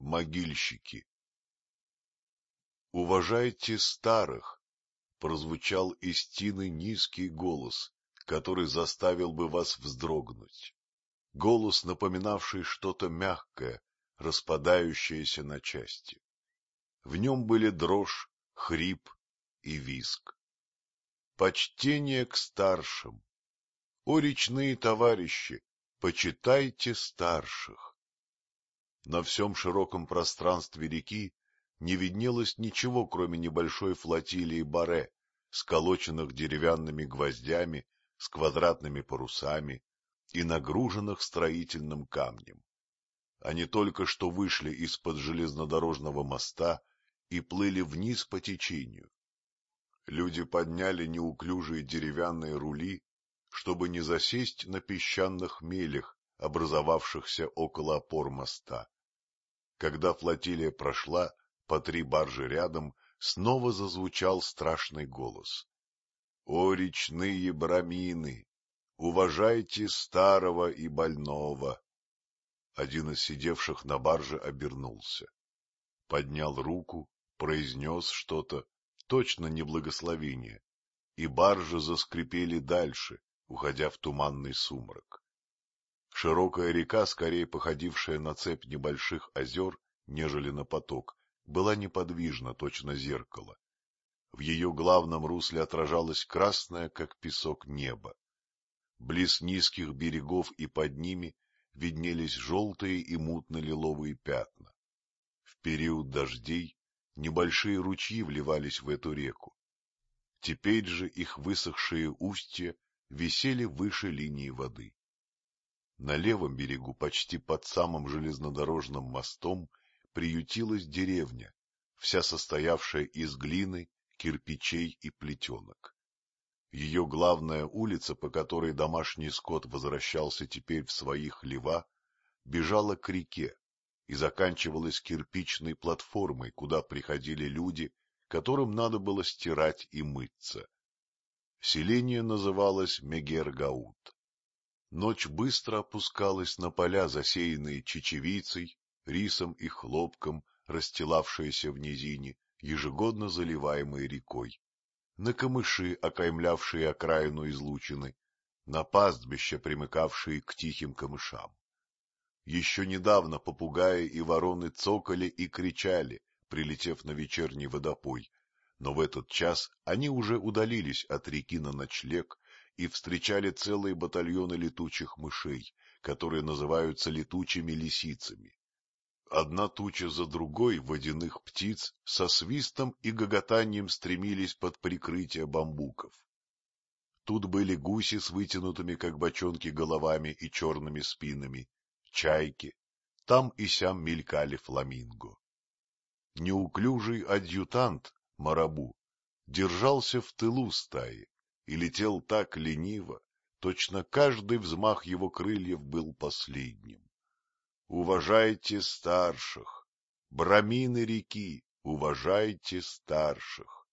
могильщики. «Уважайте старых!» — прозвучал из тины низкий голос, который заставил бы вас вздрогнуть. Голос, напоминавший что-то мягкое, распадающееся на части. В нем были дрожь, хрип и визг. Почтение к старшим. О, речные товарищи, почитайте старших. На всем широком пространстве реки не виднелось ничего, кроме небольшой флотилии баре, сколоченных деревянными гвоздями, с квадратными парусами и нагруженных строительным камнем. Они только что вышли из-под железнодорожного моста и плыли вниз по течению. Люди подняли неуклюжие деревянные рули, чтобы не засесть на песчаных мелях, образовавшихся около опор моста. Когда флотилия прошла, по 3 баржи рядом, снова зазвучал страшный голос. «О, речные брамины! Уважайте старого и больного!» Один из сидевших на барже обернулся. Поднял руку, произнес что-то, точно не благословение, и баржи заскрипели дальше, уходя в туманный сумрак. Широкая река, скорее походившая на цепь небольших озер, нежели на поток, была неподвижна, точно зеркало. В ее главном русле отражалось красное, как песок, небо. Близ низких берегов и под ними виднелись желтые и мутно-лиловые пятна. В период дождей небольшие ручьи вливались в эту реку. Теперь же их высохшие устья висели выше линии воды. На левом берегу, почти под самым железнодорожным мостом, приютилась деревня, вся состоявшая из глины, кирпичей и плетенок. Ее главная улица, по которой домашний скот возвращался теперь в свои хлева, бежала к реке и заканчивалась кирпичной платформой, куда приходили люди, которым надо было стирать и мыться. Селение называлось Мегер-Гаут. Ночь быстро опускалась на поля, засеянные чечевицей, рисом и хлопком, расстилавшиеся в низине, ежегодно заливаемые рекой, на камыши, окаймлявшие окраину излучины, на пастбища, примыкавшие к тихим камышам. Еще недавно попугаи и вороны цокали и кричали, прилетев на вечерний водопой, но в этот час они уже удалились от реки на ночлег и встречали целые батальоны летучих мышей, которые называются летучими лисицами. Одна туча за другой водяных птиц со свистом и гоготанием стремились под прикрытие бамбуков. Тут были гуси с вытянутыми, как бочонки, головами и черными спинами, чайки, там и сям мелькали фламинго. Неуклюжий адъютант, Марабу, держался в тылу стаи и летел так лениво, точно каждый взмах его крыльев был последним. Уважайте старших, брамины реки, уважайте старших.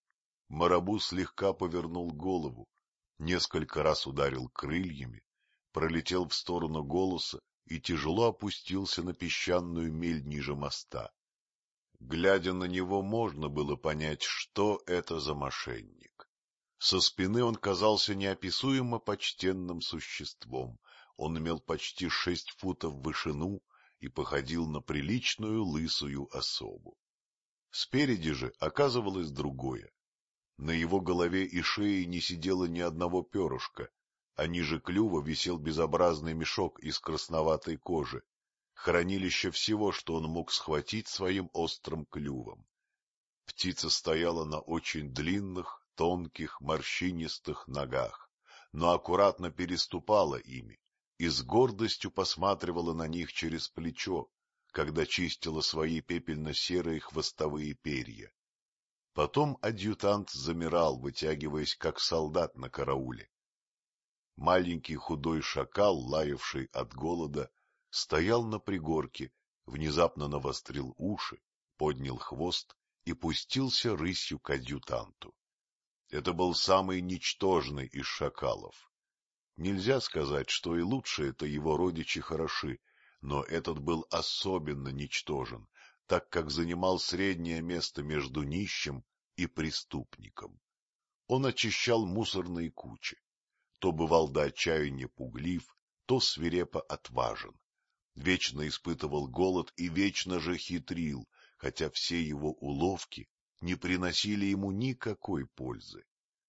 Марабу слегка повернул голову, несколько раз ударил крыльями, пролетел в сторону голоса и тяжело опустился на песчаную мель ниже моста. Глядя на него, можно было понять, что это за мошенник. Со спины он казался неописуемо почтенным существом. Он имел почти 6 футов в вышину и походил на приличную лысую особу. Спереди же оказывалось другое. На его голове и шее не сидело ни одного перышка, а ниже клюва висел безобразный мешок из красноватой кожи, хранилище всего, что он мог схватить своим острым клювом. Птица стояла на очень длинных, тонких, морщинистых ногах, но аккуратно переступала ими и с гордостью посматривала на них через плечо, когда чистила свои пепельно-серые хвостовые перья. Потом адъютант замирал, вытягиваясь, как солдат на карауле. Маленький худой шакал, лаявший от голода, стоял на пригорке, внезапно навострил уши, поднял хвост и пустился рысью к адъютанту. Это был самый ничтожный из шакалов. Нельзя сказать, что и лучше это его родичи хороши, но этот был особенно ничтожен, так как занимал среднее место между нищим и преступником. Он очищал мусорные кучи, то бывал до отчаяния пуглив, то свирепо отважен, вечно испытывал голод и вечно же хитрил, хотя все его уловки не приносили ему никакой пользы.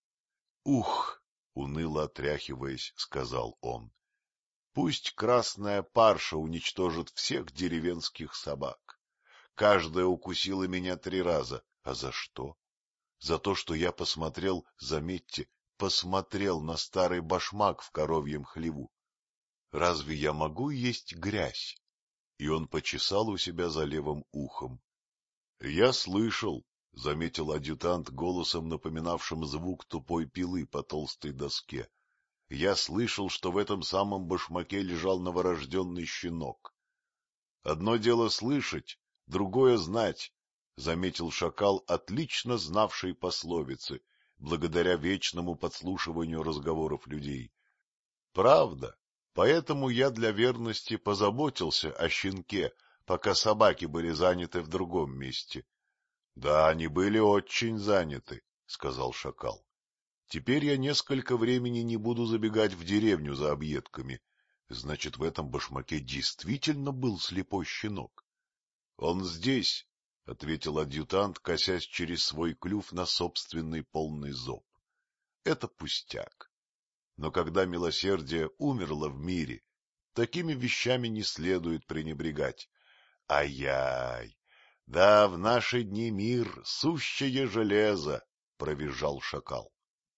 — Ух! — уныло отряхиваясь, сказал он. — Пусть красная парша уничтожит всех деревенских собак. Каждая укусила меня 3 раза. А за что? За то, что я посмотрел, заметьте, посмотрел на старый башмак в коровьем хлеву. Разве я могу есть грязь? И он почесал у себя за левым ухом. — Я слышал, — заметил адъютант голосом, напоминавшим звук тупой пилы по толстой доске. — Я слышал, что в этом самом башмаке лежал новорожденный щенок. — Одно дело слышать, другое знать, — заметил шакал, отлично знавший пословицы, благодаря вечному подслушиванию разговоров людей. — Правда, поэтому я для верности позаботился о щенке, пока собаки были заняты в другом месте. — Да, они были очень заняты, — сказал шакал. — Теперь я несколько времени не буду забегать в деревню за объедками. Значит, в этом башмаке действительно был слепой щенок. — Он здесь, — ответил адъютант, косясь через свой клюв на собственный полный зоб. — Это пустяк. Но когда милосердие умерло в мире, такими вещами не следует пренебрегать. Ай-яй! Да, в наши дни мир — сущее железо, — провизжал шакал.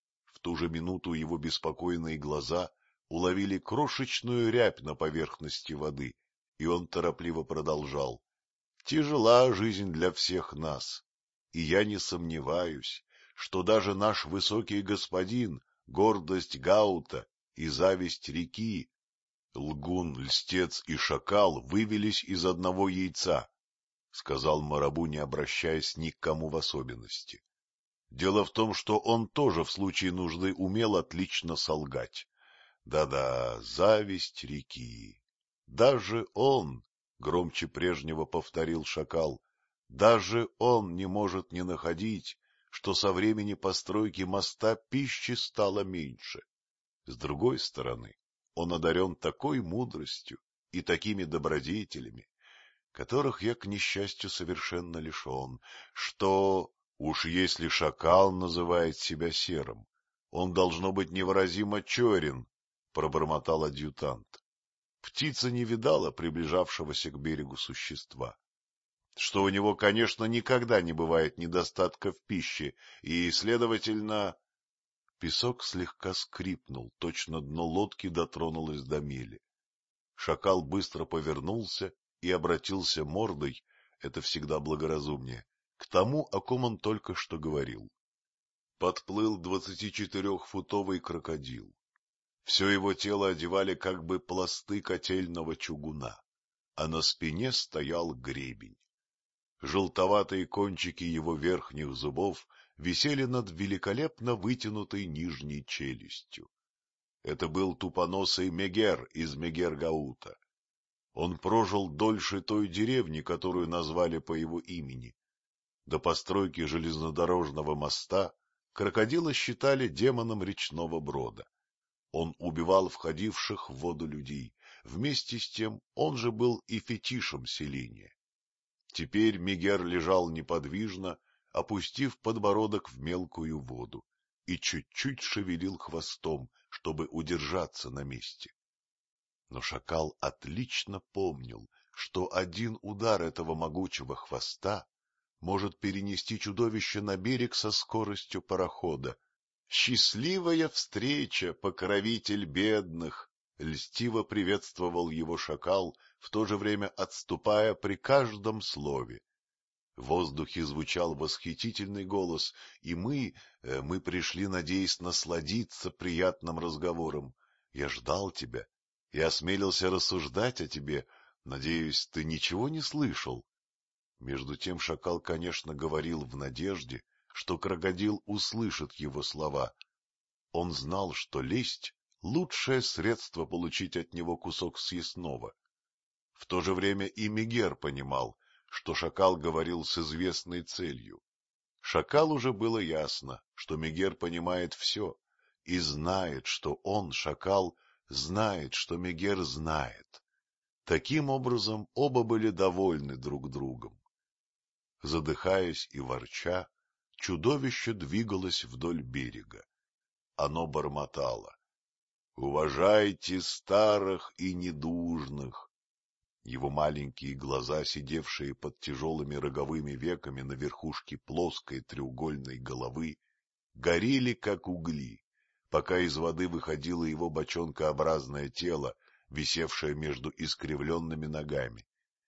В ту же минуту его беспокойные глаза уловили крошечную рябь на поверхности воды, и он торопливо продолжал. Тяжела жизнь для всех нас, и я не сомневаюсь, что даже наш высокий господин, гордость Гаута и зависть реки, лгун, льстец и шакал вывелись из одного яйца, — сказал Марабу, не обращаясь ни к кому в особенности. Дело в том, что он тоже в случае нужды умел отлично солгать. Да-да, зависть реки. Даже он, — громче прежнего повторил шакал, — даже он не может не находить, что со времени постройки моста пищи стало меньше. С другой стороны, он одарен такой мудростью и такими добродетелями, которых я, к несчастью, совершенно лишен, что, уж если шакал называет себя серым, он должно быть невыразимо черен, — пробормотал адъютант. Птица не видала приближавшегося к берегу существа. Что у него, конечно, никогда не бывает недостатка в пище, и, следовательно... Песок слегка скрипнул, точно дно лодки дотронулось до мели. Шакал быстро повернулся и обратился мордой, это всегда благоразумнее, к тому, о ком он только что говорил. Подплыл 24-футовый крокодил. Все его тело одевали как бы пласты котельного чугуна, а на спине стоял гребень. Желтоватые кончики его верхних зубов висели над великолепно вытянутой нижней челюстью. Это был тупоносый Мегер из Мегер-Гаута. Он прожил дольше той деревни, которую назвали по его имени. До постройки железнодорожного моста крокодила считали демоном речного брода. Он убивал входивших в воду людей, вместе с тем он же был и фетишем селения. Теперь Мегер лежал неподвижно, опустив подбородок в мелкую воду, и чуть-чуть шевелил хвостом, чтобы удержаться на месте. Но шакал отлично помнил, что один удар этого могучего хвоста может перенести чудовище на берег со скоростью парохода. «Счастливая встреча, покровитель бедных!» — льстиво приветствовал его шакал, в то же время отступая при каждом слове. В воздухе звучал восхитительный голос, и мы пришли, надеясь насладиться приятным разговором. Я ждал тебя и осмелился рассуждать о тебе. Надеюсь, ты ничего не слышал? Между тем шакал, конечно, говорил в надежде, что крокодил услышит его слова. Он знал, что лесть — лучшее средство получить от него кусок съестного. В то же время и Мегер понимал, что шакал говорил с известной целью. Шакалу же было ясно, что Мегер понимает все и знает, что он, шакал, знает, что Мегер знает. Таким образом, оба были довольны друг другом. Задыхаясь и ворча, чудовище двигалось вдоль берега. Оно бормотало: «Уважайте старых и недужных». Его маленькие глаза, сидевшие под тяжелыми роговыми веками на верхушке плоской треугольной головы, горели, как угли, пока из воды выходило его бочонкообразное тело, висевшее между искривленными ногами.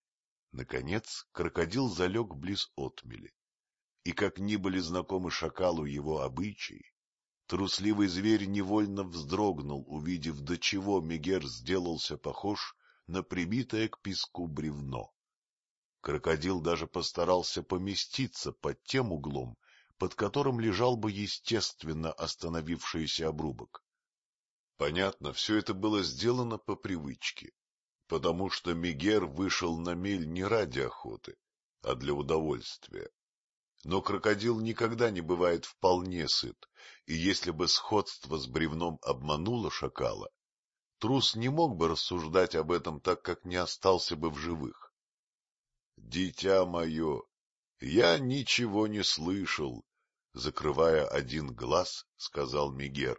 Наконец крокодил залег близ отмели, и, как ни были знакомы шакалу его обычаи, трусливый зверь невольно вздрогнул, увидев, до чего Мегер сделался похож на прибитое к песку бревно. Крокодил даже постарался поместиться под тем углом, под которым лежал бы естественно остановившийся обрубок. Понятно, все это было сделано по привычке, потому что Мегер вышел на мель не ради охоты, а для удовольствия. Но крокодил никогда не бывает вполне сыт, и если бы сходство с бревном обмануло шакала, трус не мог бы рассуждать об этом так, как не остался бы в живых. — Дитя мое, я ничего не слышал, — закрывая один глаз, сказал Мегер.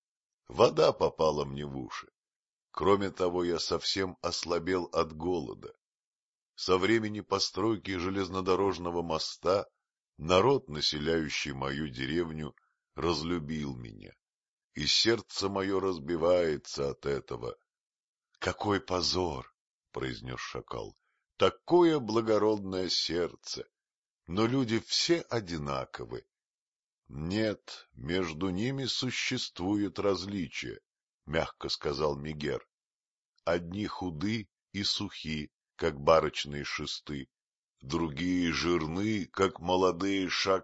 Вода попала мне в уши. Кроме того, я совсем ослабел от голода. Со времени постройки железнодорожного моста народ, населяющий мою деревню, разлюбил меня, и сердце мое разбивается от этого. — Какой позор! — произнес шакал. — Такое благородное сердце! Но люди все одинаковы. — Нет, между ними существует различие, — мягко сказал Мегер. Одни худы и сухи, как барочные шесты, другие жирны, как молодые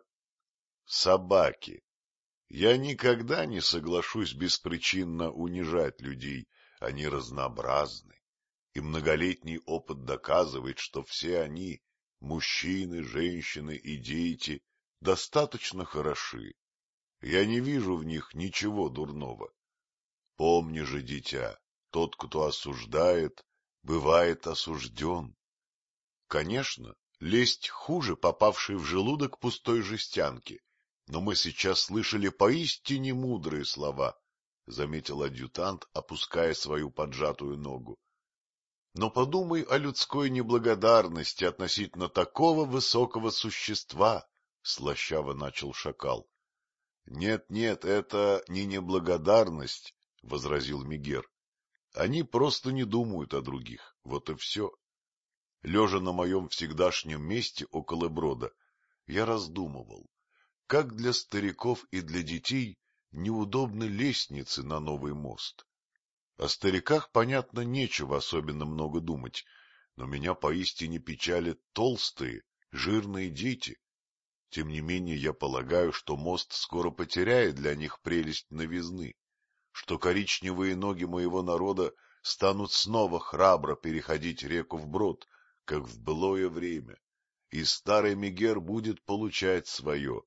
собаки. Я никогда не соглашусь беспричинно унижать людей, они разнообразны, и многолетний опыт доказывает, что все они, мужчины, женщины и дети, достаточно хороши. Я не вижу в них ничего дурного. Помни же, дитя, тот, кто осуждает, бывает осужден. Конечно, лесть хуже попавшей в желудок пустой жестянки, но мы сейчас слышали поистине мудрые слова, — заметил адъютант, опуская свою поджатую ногу. Но подумай о людской неблагодарности относительно такого высокого существа, — слащаво начал шакал. — Нет, нет, это не неблагодарность, — возразил Мегер. — Они просто не думают о других, вот и все. Лежа на моем всегдашнем месте около брода, я раздумывал, как для стариков и для детей неудобны лестницы на новый мост. О стариках, понятно, нечего особенно много думать, но меня поистине печалят толстые, жирные дети. Тем не менее, я полагаю, что мост скоро потеряет для них прелесть новизны, что коричневые ноги моего народа станут снова храбро переходить реку вброд, как в былое время, и старый Мегер будет получать свое.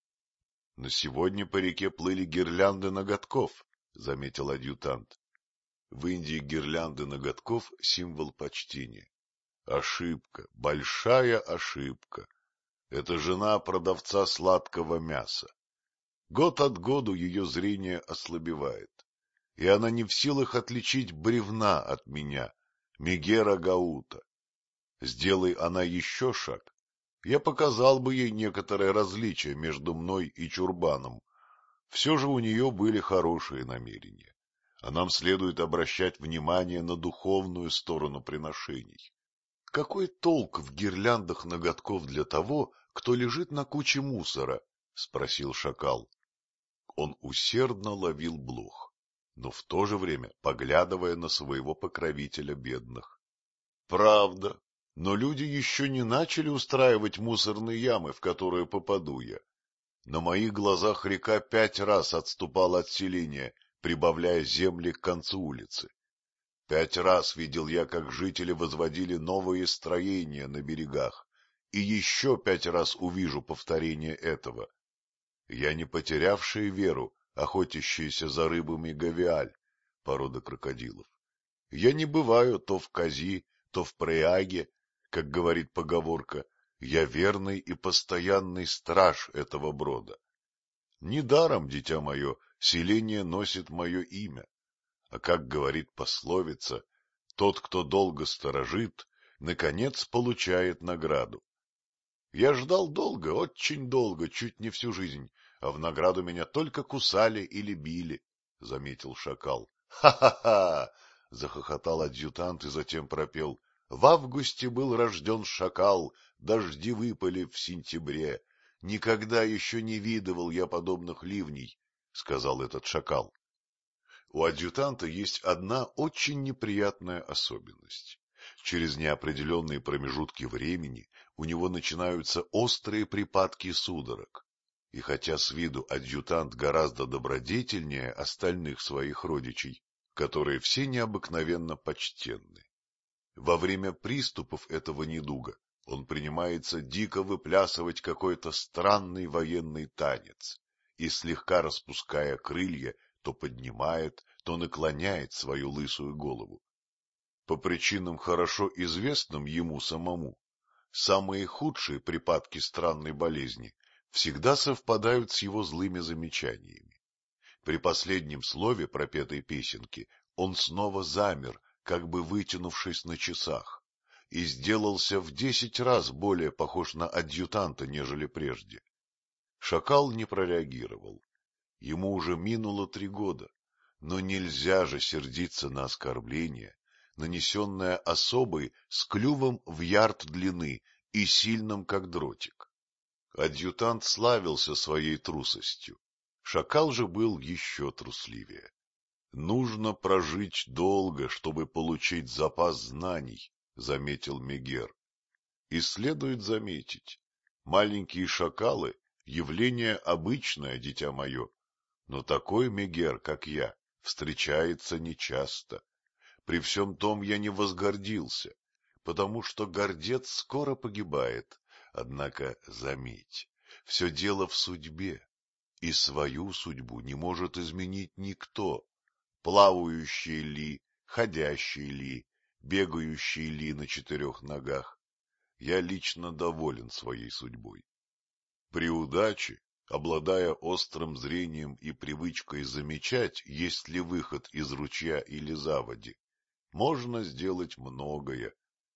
— Но сегодня по реке плыли гирлянды ноготков, — заметил адъютант. В Индии гирлянды ноготков — символ почтения. Ошибка, большая ошибка. Это жена продавца сладкого мяса. Год от году ее зрение ослабевает, и она не в силах отличить бревна от меня, Мегера Гаута. Сделай она еще шаг, я показал бы ей некоторое различие между мной и чурбаном. Все же у нее были хорошие намерения, а нам следует обращать внимание на духовную сторону приношений. Какой толк в гирляндах ноготков для того, кто лежит на куче мусора? — спросил шакал. Он усердно ловил блох, но в то же время поглядывая на своего покровителя бедных. — Правда, но люди еще не начали устраивать мусорные ямы, в которые попаду я. На моих глазах река 5 раз отступала от селения, прибавляя земли к концу улицы. 5 раз видел я, как жители возводили новые строения на берегах, и еще 5 раз увижу повторение этого. Я не потерявший веру, охотящийся за рыбами гавиаль, порода крокодилов. Я не бываю то в Кази, то в Преаге, как говорит поговорка, я верный и постоянный страж этого брода. Недаром, дитя мое, селение носит мое имя, а как говорит пословица, тот, кто долго сторожит, наконец получает награду. Я ждал долго, очень долго, чуть не всю жизнь, а в награду меня только кусали или били, — заметил шакал. — Ха-ха-ха! — захохотал адъютант и затем пропел. — В августе был рожден шакал, дожди выпали в сентябре. Никогда еще не видывал я подобных ливней, — сказал этот шакал. У адъютанта есть одна очень неприятная особенность. Через неопределенные промежутки времени у него начинаются острые припадки судорог. И хотя с виду адъютант гораздо добродетельнее остальных своих родичей, которые все необыкновенно почтенны, во время приступов этого недуга он принимается дико выплясывать какой-то странный военный танец и, слегка распуская крылья, то поднимает, то наклоняет свою лысую голову. По причинам, хорошо известным ему самому, самые худшие припадки странной болезни всегда совпадают с его злыми замечаниями. При последнем слове пропетой песенки он снова замер, как бы вытянувшись на часах, и сделался в 10 раз более похож на адъютанта, нежели прежде. Шакал не прореагировал. Ему уже минуло 3 года, но нельзя же сердиться на оскорбление, нанесенное особой с клювом в ярд длины и сильным, как дротик. Адъютант славился своей трусостью. Шакал же был еще трусливее. Нужно прожить долго, чтобы получить запас знаний, — заметил Мегер. И следует заметить, маленькие шакалы — явление обычное, дитя мое, но такой Мегер, как я, встречается нечасто. При всем том я не возгордился, потому что гордец скоро погибает. Однако, заметь, все дело в судьбе, и свою судьбу не может изменить никто. Плавающий ли, ходящий ли, бегающий ли на 4 ногах. Я лично доволен своей судьбой. При удаче, обладая острым зрением и привычкой замечать, есть ли выход из ручья или заводи, можно сделать многое.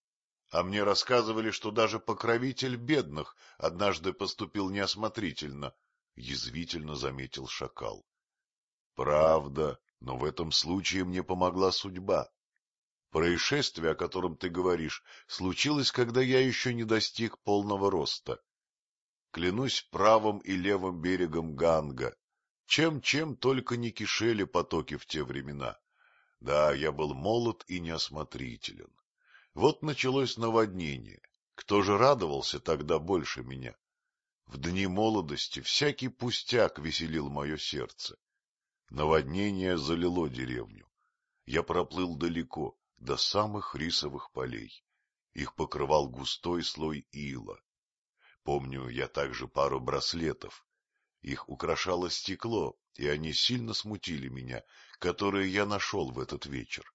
А мне рассказывали, что даже покровитель бедных однажды поступил неосмотрительно, — язвительно заметил шакал. — Правда, но в этом случае мне помогла судьба. Происшествие, о котором ты говоришь, случилось, когда я еще не достиг полного роста. Клянусь правым и левым берегом Ганга. Чем только не кишели потоки в те времена. Да, я был молод и неосмотрителен. Вот началось наводнение. Кто же радовался тогда больше меня? В дни молодости всякий пустяк веселил мое сердце. Наводнение залило деревню. Я проплыл далеко, до самых рисовых полей. Их покрывал густой слой ила. Помню я также пару браслетов. Их украшало стекло, и они сильно смутили меня, которые я нашел в этот вечер.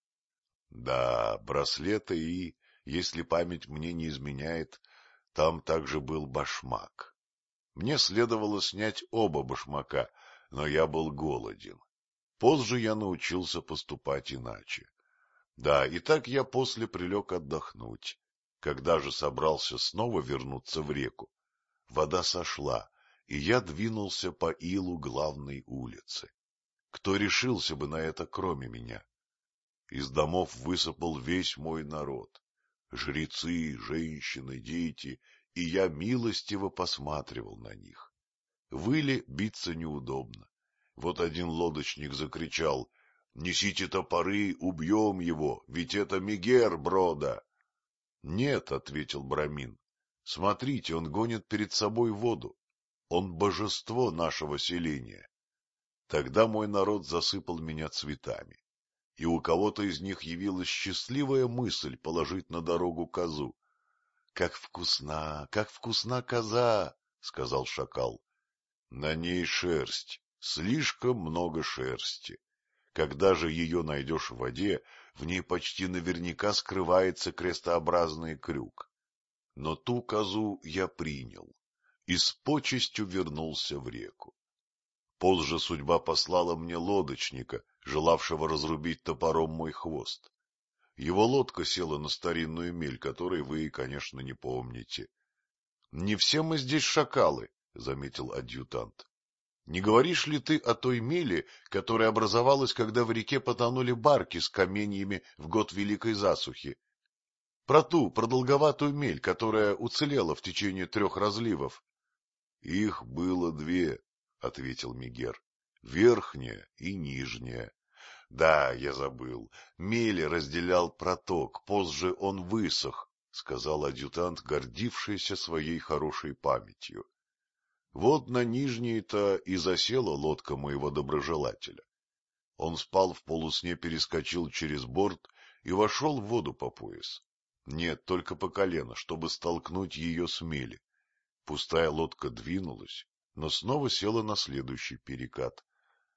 Да, браслеты и, если память мне не изменяет, там также был башмак. Мне следовало снять оба башмака, но я был голоден. Позже я научился поступать иначе. Да, и так я после прилег отдохнуть. Когда же собрался снова вернуться в реку, вода сошла, и я двинулся по илу главной улицы. Кто решился бы на это, кроме меня? Из домов высыпал весь мой народ. Жрецы, женщины, дети, и я милостиво посматривал на них. В иле биться неудобно. Вот один лодочник закричал: «Несите топоры, убьем его, ведь это Мегер Брода!» «Нет», — ответил Брамин, — «смотрите, он гонит перед собой воду. Он божество нашего селения». Тогда мой народ засыпал меня цветами. и у кого-то из них явилась счастливая мысль положить на дорогу козу. — как вкусна коза! — сказал шакал. — На ней шерсть, слишком много шерсти. Когда же ее найдешь в воде, в ней почти наверняка скрывается крестообразный крюк. Но ту козу я принял и с почестью вернулся в реку. Позже судьба послала мне лодочника, желавшего разрубить топором мой хвост. Его лодка села на старинную мель, которой вы, конечно, не помните. — Не все мы здесь шакалы, — заметил адъютант. — Не говоришь ли ты о той мели, которая образовалась, когда в реке потонули барки с каменьями в год Великой засухи? Про ту продолговатую мель, которая уцелела в течение 3 разливов? — Их было 2, — ответил Мегер, — верхняя и нижняя. Да, я забыл. Мели разделял проток, позже он высох, — сказал адъютант, гордившийся своей хорошей памятью. Вот на нижней-то и засела лодка моего доброжелателя. Он спал в полусне, перескочил через борт и вошел в воду по пояс. Нет, только по колено, чтобы столкнуть ее с мели. Пустая лодка двинулась, но снова села на следующий перекат.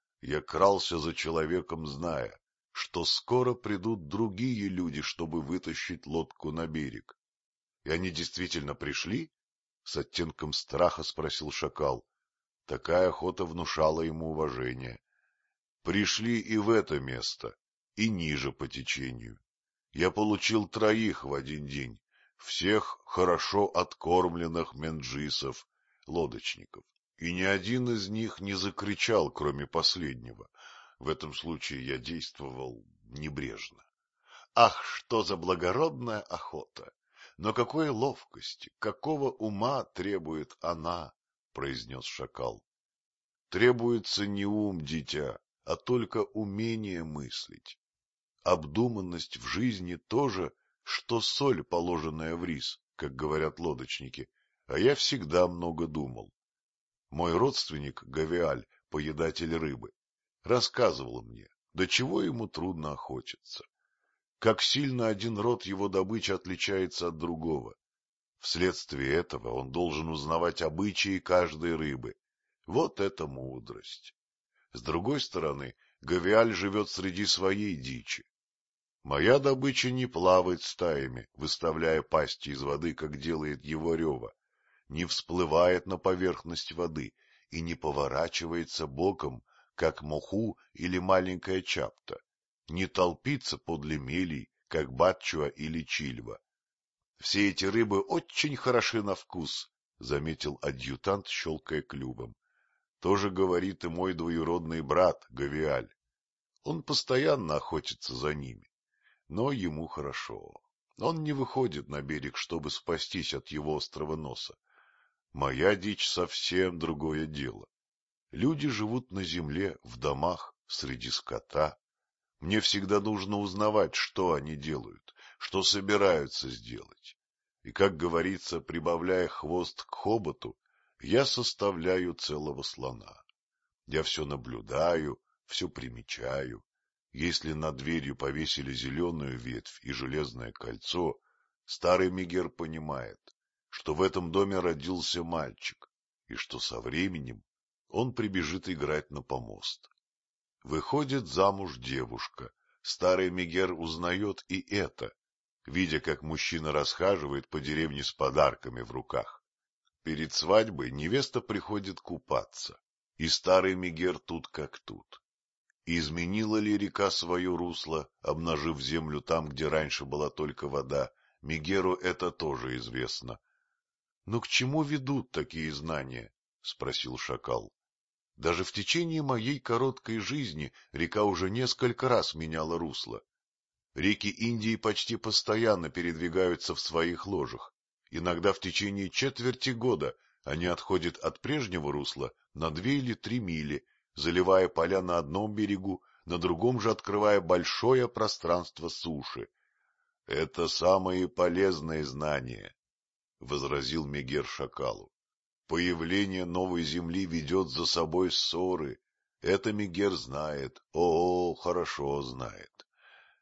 Я крался за человеком, зная, что скоро придут другие люди, чтобы вытащить лодку на берег. И они действительно пришли? — с оттенком страха спросил шакал. Такая охота внушала ему уважение. Пришли и в это место, и ниже по течению. Я получил 3 в один день, всех хорошо откормленных менджисов, лодочников, и ни один из них не закричал, кроме последнего. В этом случае я действовал небрежно. Ах, что за благородная охота! Но какой ловкости, какого ума требует она, — произнес шакал. — Требуется не ум, дитя, а только умение мыслить. Обдуманность в жизни тоже, что соль, положенная в рис, как говорят лодочники, а я всегда много думал. Мой родственник Гавиаль, поедатель рыбы, рассказывал мне, до чего ему трудно охотиться. Как сильно один род его добычи отличается от другого. Вследствие этого он должен узнавать обычаи каждой рыбы. Вот это мудрость. С другой стороны, Гавиаль живет среди своей дичи. Моя добыча не плавает стаями, выставляя пасти из воды, как делает его рева, не всплывает на поверхность воды и не поворачивается боком, как моху или маленькая чапта, не толпится подле мелей, как батчуа или чильва. Все эти рыбы очень хороши на вкус, — заметил адъютант, щелкая клювом. То же говорит и мой двоюродный брат Гавиаль. Он постоянно охотится за ними, но ему хорошо. Он не выходит на берег, чтобы спастись от его острого носа. Моя дичь совсем другое дело. Люди живут на земле, в домах, среди скота. Мне всегда нужно узнавать, что они делают, что собираются сделать. И, как говорится, прибавляя хвост к хоботу, я составляю целого слона. Я все наблюдаю, все примечаю. Если над дверью повесили зеленую ветвь и железное кольцо, старый Мегер понимает, что в этом доме родился мальчик, и что со временем он прибежит играть на помост. Выходит замуж девушка. Старый Мегер узнает и это, видя, как мужчина расхаживает по деревне с подарками в руках. Перед свадьбой невеста приходит купаться, и старый Мегер тут как тут. Изменила ли река свое русло, обнажив землю там, где раньше была только вода, Мегеру это тоже известно. — Но к чему ведут такие знания? — спросил шакал. Даже в течение моей короткой жизни река уже несколько раз меняла русло. Реки Индии почти постоянно передвигаются в своих ложах. Иногда в течение четверти года они отходят от прежнего русла на 2 или 3 мили, заливая поля на одном берегу, на другом же открывая большое пространство суши. — Это самые полезные знания, — возразил Мегер шакалу. Появление новой земли ведет за собой ссоры. Это Мегер знает, хорошо знает.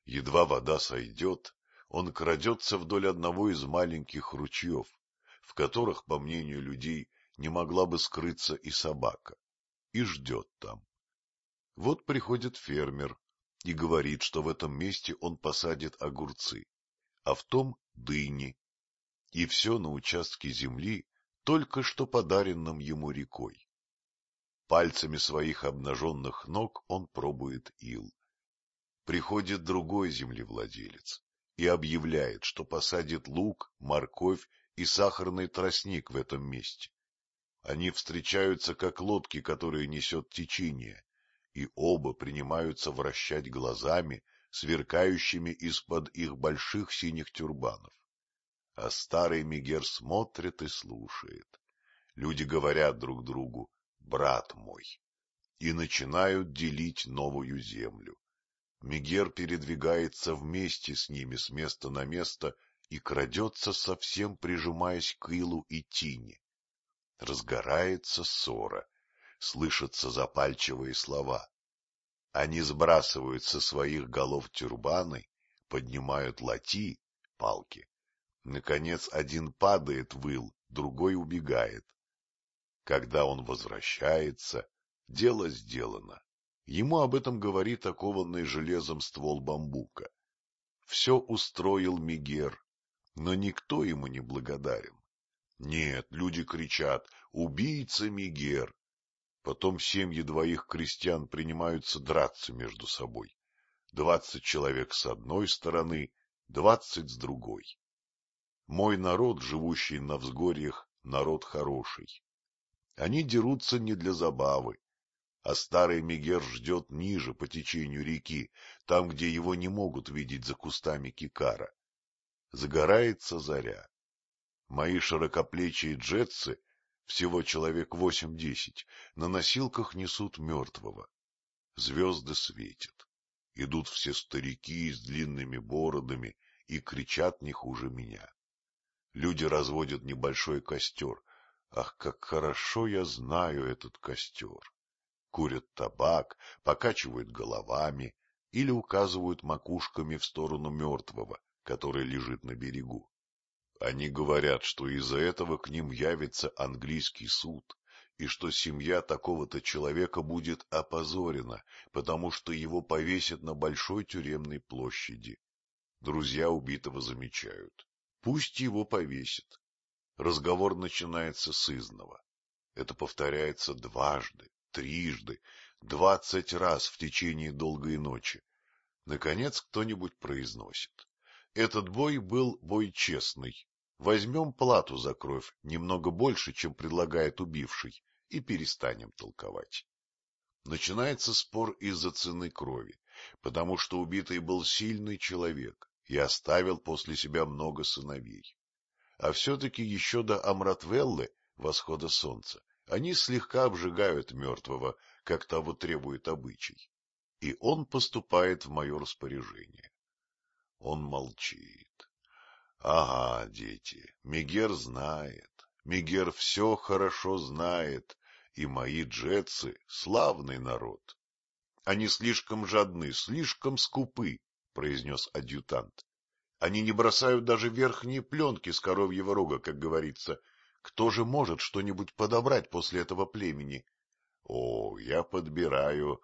Едва вода сойдет, он крадется вдоль одного из маленьких ручьев, в которых, по мнению людей, не могла бы скрыться и собака, и ждет там. Вот приходит фермер и говорит, что в этом месте он посадит огурцы, а в том дыни, и все на участке земли, только что подаренном ему рекой. Пальцами своих обнаженных ног он пробует ил. Приходит другой землевладелец и объявляет, что посадит лук, морковь и сахарный тростник в этом месте. Они встречаются, как лодки, которые несет течение, и оба принимаются вращать глазами, сверкающими из-под их больших синих тюрбанов. А старый Мегер смотрит и слушает. Люди говорят друг другу: «Брат мой», и начинают делить новую землю. Мегер передвигается вместе с ними с места на место и крадется, совсем прижимаясь к илу и тине. Разгорается ссора, слышатся запальчивые слова. Они сбрасывают со своих голов тюрбаны, поднимают лати, палки. Наконец один падает в ил, другой убегает. Когда он возвращается, дело сделано. Ему об этом говорит окованный железом ствол бамбука. Все устроил Мегер, но никто ему не благодарен. Нет, люди кричат: «Убийца Мегер!» Потом семьи двоих крестьян принимаются драться между собой. 20 человек с одной стороны, 20 с другой. Мой народ, живущий на взгорьях, народ хороший. Они дерутся не для забавы, а старый Мегер ждет ниже по течению реки, там, где его не могут видеть за кустами кикара. Загорается заря. Мои широкоплечие джетсы, всего человек 8-10, на носилках несут мертвого. Звезды светят. Идут все старики с длинными бородами и кричат не хуже меня. Люди разводят небольшой костер. Ах, как хорошо я знаю этот костер! Курят табак, покачивают головами или указывают макушками в сторону мертвого, который лежит на берегу. Они говорят, что из-за этого к ним явится английский суд, и что семья такого-то человека будет опозорена, потому что его повесят на большой тюремной площади. Друзья убитого замечают: пусть его повесят. Разговор начинается с изного. Это повторяется дважды, трижды, 20 раз в течение долгой ночи. Наконец кто-нибудь произносит: этот бой был бой честный. Возьмем плату за кровь, немного больше, чем предлагает убивший, и перестанем толковать. Начинается спор из-за цены крови, потому что убитый был сильный человек и оставил после себя много сыновей. А все-таки еще до Амратвеллы, восхода солнца, они слегка обжигают мертвого, как того требует обычай, и он поступает в мое распоряжение. Он молчит. Ага, дети, Мегер знает, Мегер все хорошо знает, и мои джетсы — славный народ. Они слишком жадны, слишком скупы, — произнес адъютант. Они не бросают даже верхние пленки с коровьего рога, как говорится. Кто же может что-нибудь подобрать после этого племени? О, я подбираю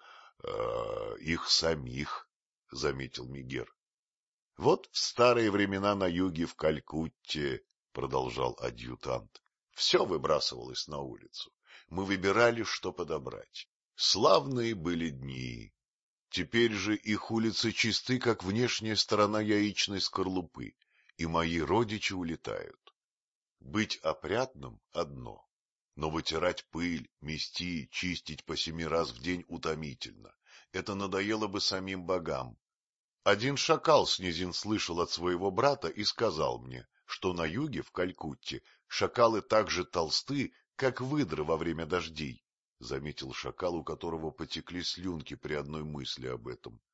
их самих, — заметил Мегер. Вот в старые времена на юге, в Калькутте, — продолжал адъютант, — все выбрасывалось на улицу. Мы выбирали, что подобрать. Славные были дни. Теперь же их улицы чисты, как внешняя сторона яичной скорлупы, и мои родичи улетают. Быть опрятным — одно, но вытирать пыль, мести, чистить по 7 раз в день утомительно. Это надоело бы самим богам. Один шакал с низин слышал от своего брата и сказал мне, что на юге, в Калькутте, шакалы так же толсты, как выдры во время дождей. — заметил шакал, у которого потекли слюнки при одной мысли об этом.